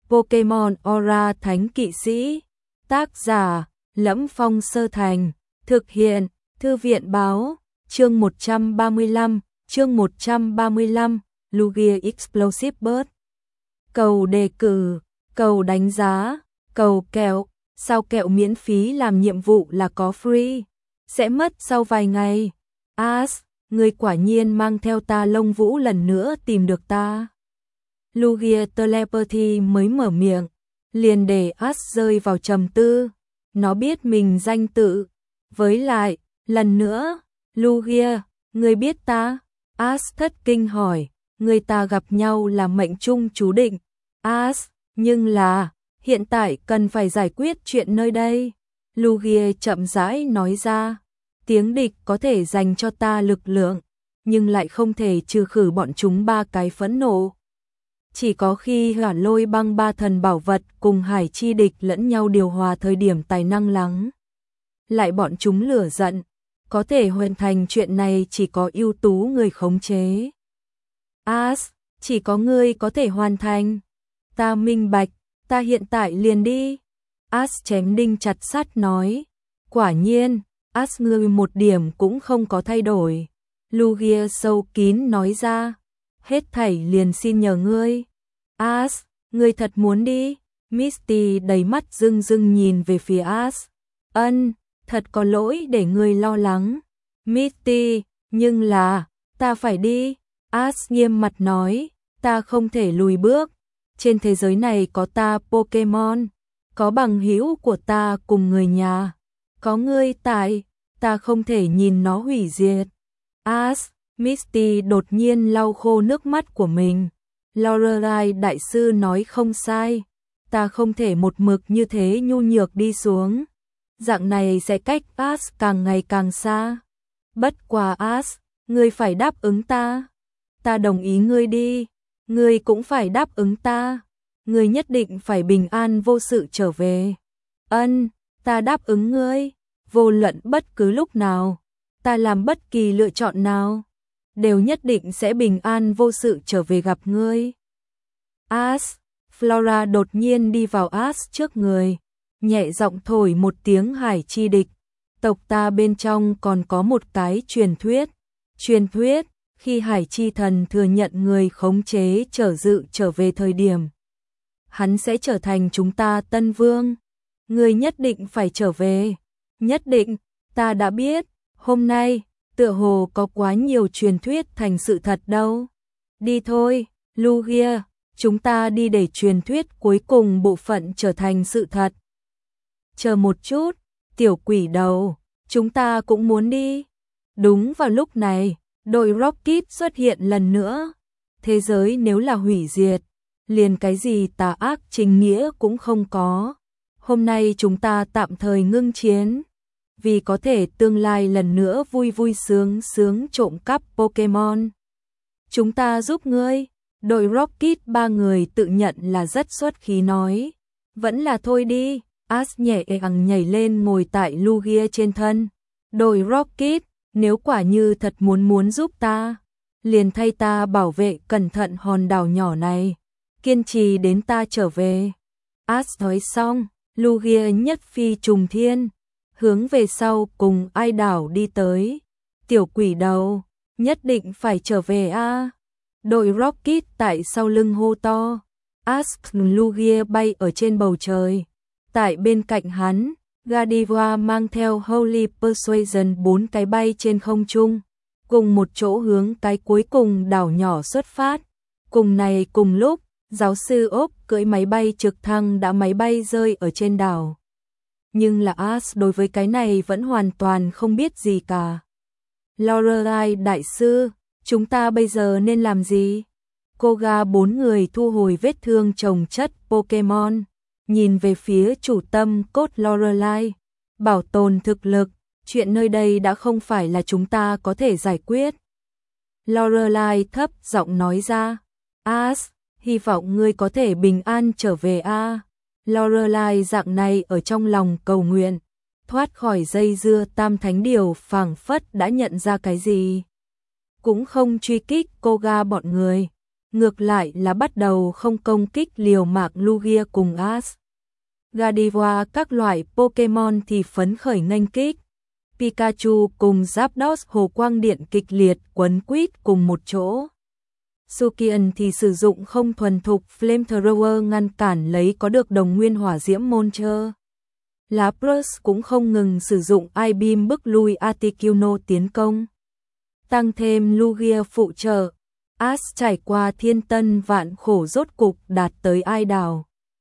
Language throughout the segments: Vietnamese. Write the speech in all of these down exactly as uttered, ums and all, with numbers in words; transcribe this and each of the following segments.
Pokemon Aura Thánh Kỵ Sĩ. Tác giả: Lẫm Phong Sơ Thành. Thực hiện: Thư viện báo. Chương một trăm ba mươi lăm, chương một trăm ba mươi lăm, Lugia Explosive Burst. Cầu đề cử, cầu đánh giá, cầu kẹo, sao kẹo miễn phí làm nhiệm vụ là có free, sẽ mất sau vài ngày. Ash, người quả nhiên mang theo ta lông vũ lần nữa tìm được ta. Lugia Telepathy mới mở miệng, liền để Ash rơi vào trầm tư. Nó biết mình danh tự. Với lại, lần nữa, Lugia, người biết ta? Ash thất kinh hỏi, người ta gặp nhau là mệnh trung chú định. Ash, nhưng là, hiện tại cần phải giải quyết chuyện nơi đây. Lugia chậm rãi nói ra, tiếng địch có thể dành cho ta lực lượng, nhưng lại không thể trừ khử bọn chúng ba cái phẫn nộ. Chỉ có khi Hỏa Lôi Băng ba thần bảo vật cùng Hải Chi địch lẫn nhau điều hòa thời điểm tài năng lắng lại bọn chúng lửa giận, có thể hoàn thành chuyện này chỉ có ưu tú người khống chế. Ash, chỉ có ngươi có thể hoàn thành. Ta minh bạch, ta hiện tại liền đi. Ash chém đinh chặt sắt nói. Quả nhiên, Ash ngươi một điểm cũng không có thay đổi. Lugia sâu kín nói ra. Hết thảy liền xin nhờ ngươi. Ash, ngươi thật muốn đi? Misty đầy mắt rưng rưng nhìn về phía Ash. Ân, thật có lỗi để ngươi lo lắng. Misty, nhưng là, ta phải đi. Ash nghiêm mặt nói, ta không thể lùi bước. Trên thế giới này có ta Pokemon, có bằng hữu của ta cùng người nhà, có ngươi tại, ta không thể nhìn nó hủy diệt. Ash, Misty đột nhiên lau khô nước mắt của mình. Lorelai đại sư nói không sai, ta không thể một mực như thế nhu nhược đi xuống. Dạng này sẽ cách Ash càng ngày càng xa. Bất quá Ash, ngươi phải đáp ứng ta. Ta đồng ý ngươi đi, ngươi cũng phải đáp ứng ta. Ngươi nhất định phải bình an vô sự trở về. Ân, ta đáp ứng ngươi, vô luận bất cứ lúc nào, ta làm bất kỳ lựa chọn nào, đều nhất định sẽ bình an vô sự trở về gặp ngươi. Ash, Flora đột nhiên đi vào Ash trước người, nhẹ giọng thổi một tiếng Hải Chi địch. Tộc ta bên trong còn có một cái truyền thuyết. Truyền thuyết, khi Hải Chi thần thừa nhận người khống chế trở dự trở về thời điểm, hắn sẽ trở thành chúng ta tân vương. Ngươi nhất định phải trở về. Nhất định, ta đã biết. Hôm nay, tựa hồ có quá nhiều truyền thuyết thành sự thật đâu. Đi thôi, Lugia, chúng ta đi để truyền thuyết cuối cùng bộ phận trở thành sự thật. Chờ một chút, tiểu quỷ đầu, chúng ta cũng muốn đi. Đúng vào lúc này, đội Rocket xuất hiện lần nữa. Thế giới nếu là hủy diệt, liền cái gì tà ác chính nghĩa cũng không có. Hôm nay chúng ta tạm thời ngưng chiến, vì có thể tương lai lần nữa vui vui sướng sướng trộm cắp Pokemon. Chúng ta giúp ngươi. Đội Rocket ba người tự nhận là rất xuất khí nói. Vẫn là thôi đi. Ash nhẹ nhàng nhảy lên ngồi tại Lugia trên thân. Đội Rocket, nếu quả như thật muốn muốn giúp ta, liền thay ta bảo vệ cẩn thận hòn đảo nhỏ này, kiên trì đến ta trở về. Ash nói xong, Lugia nhất phi trùng thiên, hướng về sau cùng ai đảo đi tới. Tiểu quỷ đầu, nhất định phải trở về a. À. Đội Rocket tại sau lưng hô to. Ash Lugia bay ở trên bầu trời. Tại bên cạnh hắn, Gardevoir mang theo Holy Persuasion bốn cái bay trên không trung, cùng một chỗ hướng cái cuối cùng đảo nhỏ xuất phát. Cùng này cùng lúc, giáo sư Ốc cưỡi máy bay trực thăng đã máy bay rơi ở trên đảo. Nhưng là Ash đối với cái này vẫn hoàn toàn không biết gì cả. Lorelai đại sư, chúng ta bây giờ nên làm gì? Koga bốn người thu hồi vết thương chồng chất Pokemon, nhìn về phía chủ tâm cốt Lorelai, bảo tồn thực lực, chuyện nơi đây đã không phải là chúng ta có thể giải quyết. Lorelai thấp giọng nói ra, Ash, hy vọng ngươi có thể bình an trở về a. Lorelai dạng này ở trong lòng cầu nguyện, thoát khỏi dây dưa tam thánh điều phảng phất đã nhận ra cái gì. Cũng không truy kích Koga bọn người. ngược lại là bắt đầu không công kích liều mạng Lugia cùng Ash. Gardevoir các loại Pokémon thì phấn khởi nghênh kích. Pikachu cùng Zapdos hồ quang điện kịch liệt quấn quýt cùng một chỗ. Sukian thì sử dụng không thuần thục Flamethrower ngăn cản lấy có được đồng nguyên hỏa diễm Monster. Lapras cũng không ngừng sử dụng I-Beam bức lui Articuno tiến công. Tăng thêm Lugia phụ trợ, Ash trải qua thiên tân vạn khổ rốt cục đạt tới ai đảo.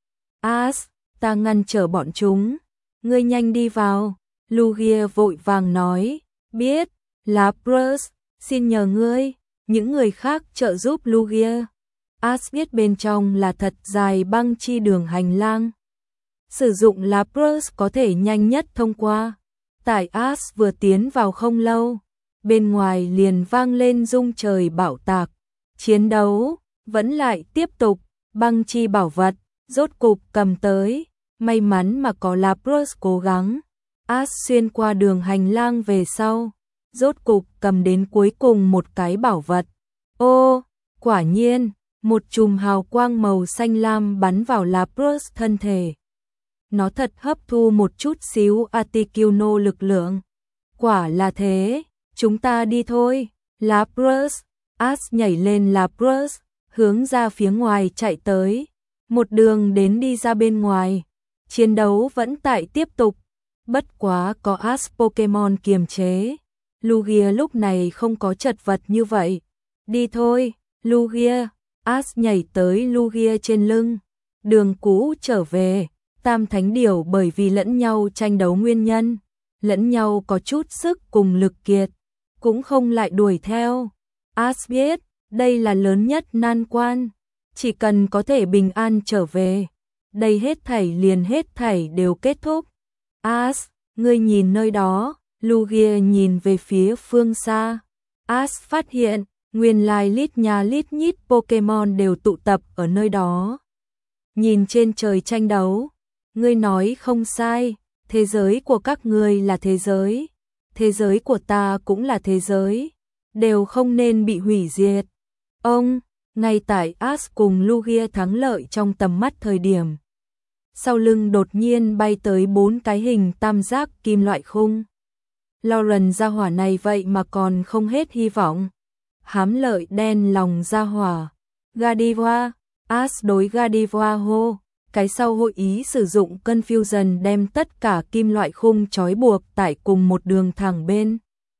Ash, ta ngăn trở bọn chúng, ngươi nhanh đi vào. Lugia vội vàng nói, biết, Lapras, xin nhờ ngươi. Những người khác trợ giúp Lugia. Ash biết bên trong là thật dài băng chi đường hành lang. Sử dụng Lapras có thể nhanh nhất thông qua. Tại Ash vừa tiến vào không lâu, bên ngoài liền vang lên rung trời bão tạc. Chiến đấu vẫn lại tiếp tục, băng chi bảo vật rốt cục cầm tới. May mắn mà có Lapras cố gắng. Ash xuyên qua đường hành lang về sau, rốt cục cầm đến cuối cùng một cái bảo vật. Ô, quả nhiên, một chùm hào quang màu xanh lam bắn vào Lapras thân thể. Nó thật hấp thu một chút xíu Articuno lực lượng. Quả là thế, chúng ta đi thôi. Lapras, Ash nhảy lên Lapras, hướng ra phía ngoài chạy tới. Một đường đến đi ra bên ngoài. Chiến đấu vẫn tại tiếp tục. Bất quá có Ash Pokemon kiềm chế. Lugia lúc này không có chật vật như vậy. Đi thôi, Lugia. Ash nhảy tới Lugia trên lưng. Đường cũ trở về. Tam thánh điểu bởi vì lẫn nhau tranh đấu nguyên nhân, lẫn nhau có chút sức cùng lực kiệt, cũng không lại đuổi theo. Ash biết, đây là lớn nhất nan quan. Chỉ cần có thể bình an trở về, đây hết thảy liền hết thảy đều kết thúc. Ash, ngươi nhìn nơi đó. Lugia nhìn về phía phương xa. Ash phát hiện, nguyên lai lít nha lít nhít Pokemon đều tụ tập ở nơi đó. Nhìn trên trời tranh đấu, ngươi nói không sai, thế giới của các ngươi là thế giới, thế giới của ta cũng là thế giới, đều không nên bị hủy diệt. Ông, ngay tại Ash cùng Lugia thắng lợi trong tầm mắt thời điểm, sau lưng đột nhiên bay tới bốn cái hình tam giác kim loại khung. Lauren gia hỏa này vậy mà còn không hết hy vọng. Hám lợi đen lòng gia hỏa. Gardevoir, Ash đối Gardevoir hô. Cái sau hội ý sử dụng Confusion đem tất cả kim loại khung trói buộc tại cùng một đường thẳng bên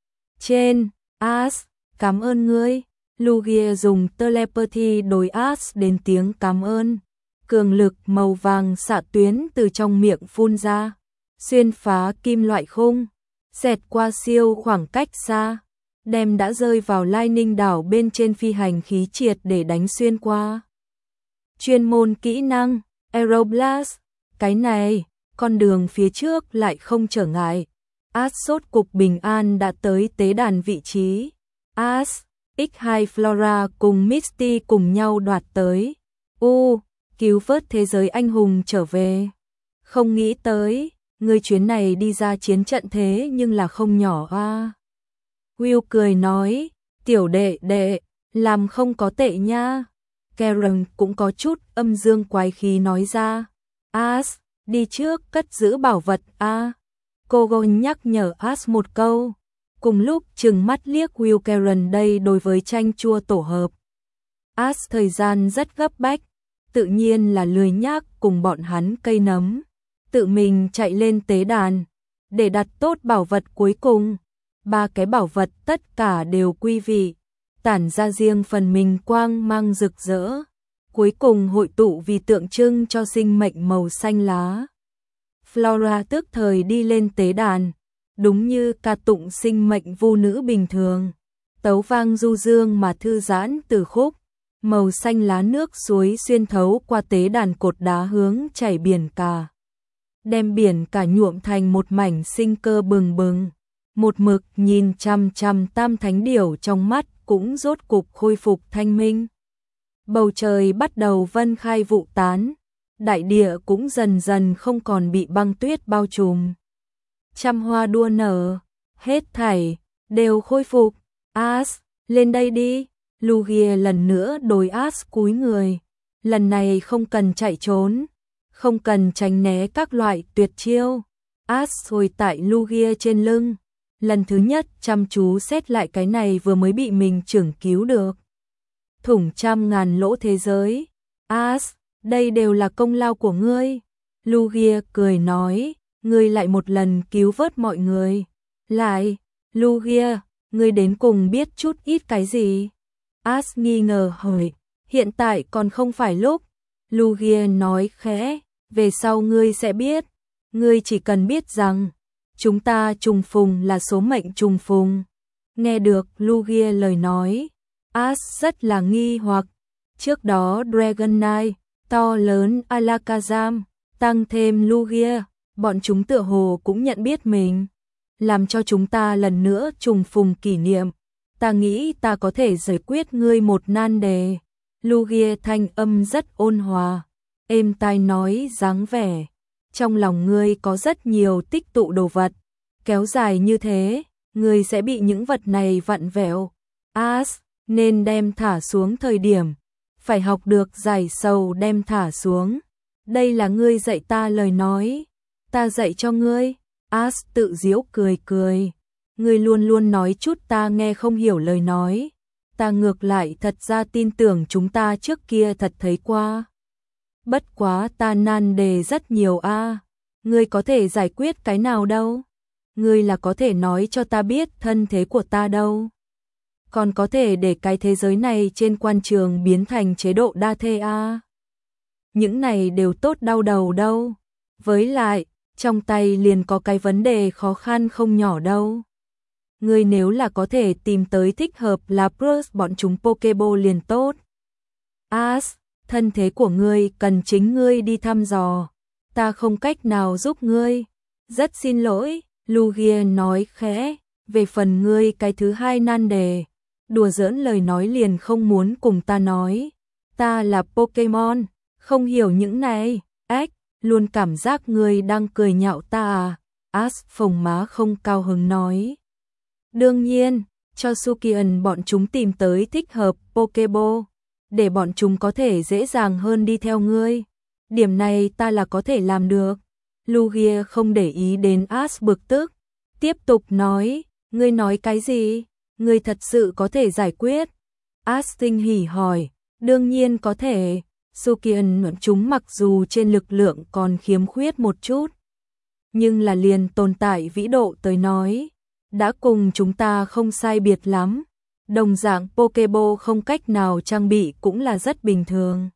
trên. Ash, cảm ơn ngươi. Lugia dùng telepathy đối Ash đến tiếng cảm ơn. Cường lực màu vàng xạ tuyến từ trong miệng phun ra, xuyên phá kim loại khung, xẹt qua siêu khoảng cách xa, đem đã rơi vào Lightning đảo bên trên phi hành khí triệt để đánh xuyên qua. Chuyên môn kỹ năng Aeroblast, cái này, con đường phía trước lại không trở ngại. Ash sốt cục bình an đã tới tế đàn vị trí. Ash, ích hai Flora cùng Misty cùng nhau đoạt tới. U, cứu vớt thế giới anh hùng trở về. Không nghĩ tới, người chuyến này đi ra chiến trận thế nhưng là không nhỏ a. À. Will cười nói, tiểu đệ đệ, làm không có tệ nha. Karen cũng có chút âm dương quái khí nói ra. Ash, đi trước cất giữ bảo vật a. À. Cô Gold nhắc nhở Ash một câu. Cùng lúc trừng mắt liếc Will Karen đây đối với chanh chua tổ hợp. Ash thời gian rất gấp bách, tự nhiên là lười nhác cùng bọn hắn cây nấm. Tự mình chạy lên tế đàn, để đặt tốt bảo vật cuối cùng. Ba cái bảo vật tất cả đều quy vị, tản ra riêng phần mình quang mang rực rỡ. Cuối cùng hội tụ vì tượng trưng cho sinh mệnh màu xanh lá. Flora tức thời đi lên tế đàn, đúng như ca tụng sinh mệnh vu nữ bình thường. Tấu vang du dương mà thư giãn từ khúc, màu xanh lá nước suối xuyên thấu qua tế đàn cột đá hướng chảy biển cả. Đem biển cả nhuộm thành một mảnh sinh cơ bừng bừng. Một mực nhìn chăm chăm tam thánh điểu trong mắt cũng rốt cục khôi phục thanh minh. Bầu trời bắt đầu vân khai vụ tán, đại địa cũng dần dần không còn bị băng tuyết bao trùm. Trăm hoa đua nở, hết thảy đều khôi phục. Ash, lên đây đi. Lugia lần nữa đối As cúi người. Lần này không cần chạy trốn, không cần tránh né các loại tuyệt chiêu. As ngồi tại Lugia trên lưng. Lần thứ nhất chăm chú xét lại cái này vừa mới bị mình trưởng cứu được. Thủng trăm ngàn lỗ thế giới. As, đây đều là công lao của ngươi. Lugia cười nói, ngươi lại một lần cứu vớt mọi người. Lại, Lugia, ngươi đến cùng biết chút ít cái gì? As nghi ngờ hỏi, hiện tại còn không phải lúc. Lugia nói khẽ, về sau ngươi sẽ biết. Ngươi chỉ cần biết rằng, chúng ta trùng phùng là số mệnh trùng phùng. Nghe được Lugia lời nói, As rất là nghi hoặc. Trước đó Dragon Knight, to lớn Alakazam, tăng thêm Lugia, bọn chúng tựa hồ cũng nhận biết mình. Làm cho chúng ta lần nữa trùng phùng kỷ niệm. Ta nghĩ ta có thể giải quyết ngươi một nan đề. Lugia thanh âm rất ôn hòa, êm tai nói dáng vẻ. Trong lòng ngươi có rất nhiều tích tụ đồ vật. Kéo dài như thế, ngươi sẽ bị những vật này vặn vẹo. As, nên đem thả xuống thời điểm. Phải học được giải sầu đem thả xuống. Đây là ngươi dạy ta lời nói. Ta dạy cho ngươi. As tự giễu cười cười. Ngươi luôn luôn nói chút ta nghe không hiểu lời nói. Ta ngược lại thật ra tin tưởng chúng ta trước kia thật thấy qua. Bất quá ta nan đề rất nhiều a. Ngươi có thể giải quyết cái nào đâu? Ngươi là có thể nói cho ta biết thân thế của ta đâu? Còn có thể để cái thế giới này trên quan trường biến thành chế độ đa thê a. Những này đều tốt đau đầu đâu. Với lại, trong tay liền có cái vấn đề khó khăn không nhỏ đâu. Ngươi nếu là có thể tìm tới thích hợp Lapras bọn chúng Pokéball liền tốt. As, thân thế của ngươi cần chính ngươi đi thăm dò. Ta không cách nào giúp ngươi. Rất xin lỗi, Lugia nói khẽ, về phần ngươi cái thứ hai nan đề. Đùa giỡn lời nói liền không muốn cùng ta nói. Ta là Pokemon, không hiểu những này. Ếch, luôn cảm giác ngươi đang cười nhạo ta à? As phồng má không cao hứng nói. Đương nhiên, cho Sukian bọn chúng tìm tới thích hợp Pokéball, để bọn chúng có thể dễ dàng hơn đi theo ngươi. Điểm này ta là có thể làm được. Lugia không để ý đến As bực tức, tiếp tục nói, ngươi nói cái gì? Ngươi thật sự có thể giải quyết? As tinh hỉ hỏi, đương nhiên có thể. Sukian bọn chúng mặc dù trên lực lượng còn khiếm khuyết một chút, nhưng là liền tồn tại vĩ độ tới nói, đã cùng chúng ta không sai biệt lắm. Đồng dạng Pokéball không cách nào trang bị cũng là rất bình thường.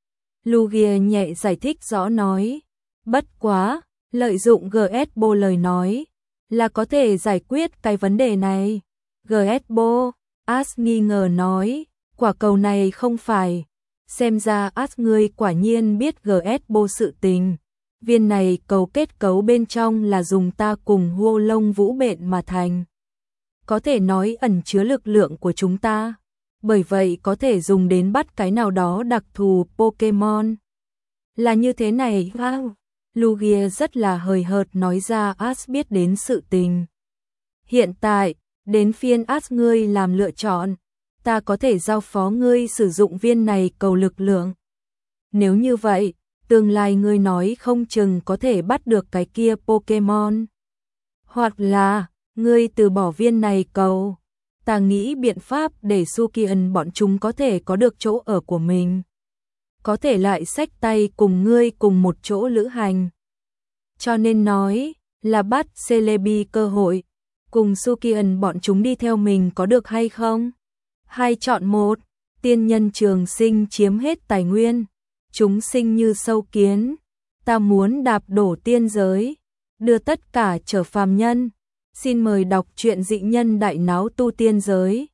Lugia nhẹ giải thích rõ nói, bất quá, lợi dụng giê ét bê lời nói, là có thể giải quyết cái vấn đề này. giê ét bê, As nghi ngờ nói, quả cầu này không phải. Xem ra As ngươi quả nhiên biết giê ét bê sự tình. Viên này cầu kết cấu bên trong là dùng ta cùng hô lông vũ bện mà thành. Có thể nói ẩn chứa lực lượng của chúng ta. Bởi vậy có thể dùng đến bắt cái nào đó đặc thù Pokemon. Là như thế này, wow. Lugia rất là hời hợt nói ra As biết đến sự tình. Hiện tại, đến phiên As ngươi làm lựa chọn. Ta có thể giao phó ngươi sử dụng viên này cầu lực lượng. Nếu như vậy, tương lai ngươi nói không chừng có thể bắt được cái kia Pokemon. Hoặc là, ngươi từ bỏ viên này cầu. Ta nghĩ biện pháp để Sukian bọn chúng có thể có được chỗ ở của mình. Có thể lại xách tay cùng ngươi cùng một chỗ lữ hành. Cho nên nói, là bắt Celebi cơ hội. Cùng Sukian bọn chúng đi theo mình có được hay không? Hai chọn một, tiên nhân trường sinh chiếm hết tài nguyên. Chúng sinh như sâu kiến. Ta muốn đạp đổ tiên giới. Đưa tất cả trở phàm nhân. Xin mời đọc truyện dị nhân đại náo tu tiên giới.